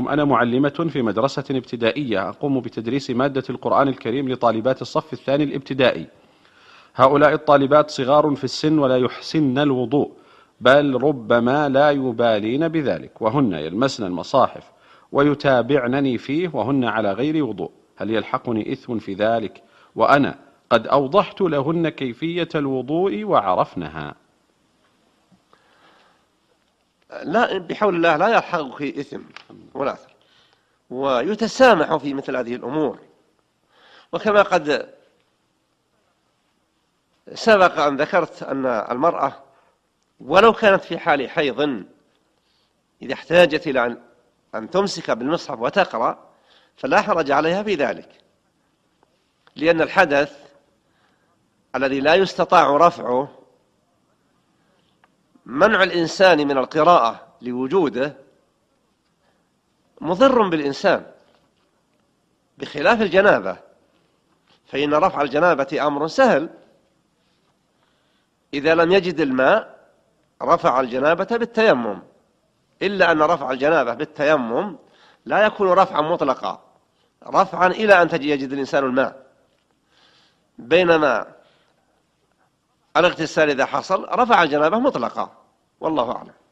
عليكم. أنا معلمة في مدرسة ابتدائية أقوم بتدريس مادة القرآن الكريم لطالبات الصف الثاني الابتدائي. هؤلاء الطالبات صغار في السن ولا يحسن الوضوء، بل ربما لا يبالين بذلك، وهن يلمسن المصاحف ويتابعنني فيه وهن على غير وضوء. هل يلحقني إثم في ذلك وأنا قد أوضحت لهن كيفية الوضوء وعرفنها؟ لا، بحول الله لا يلحقك إثم ولا أثر، ويتسامح في مثل هذه الأمور. وكما قد سبق أن ذكرت أن المرأة ولو كانت في حال حيض إذا احتاجت إلى أن تمسك بالمصحف وتقرأ فلا حرج عليها في ذلك، لأن الحدث الذي لا يستطاع رفعه منع الإنسان من القراءة لوجوده مضر بالإنسان، بخلاف الجنابة، فإن رفع الجنابة أمر سهل. إذا لم يجد الماء رفع الجنابة بالتيمم، إلا أن رفع الجنابة بالتيمم لا يكون رفعا مطلقا، رفعا إلى أن يجد الإنسان الماء، بينما الاغتسال إذا حصل رفع الجنابة مطلقا، والله أعلم.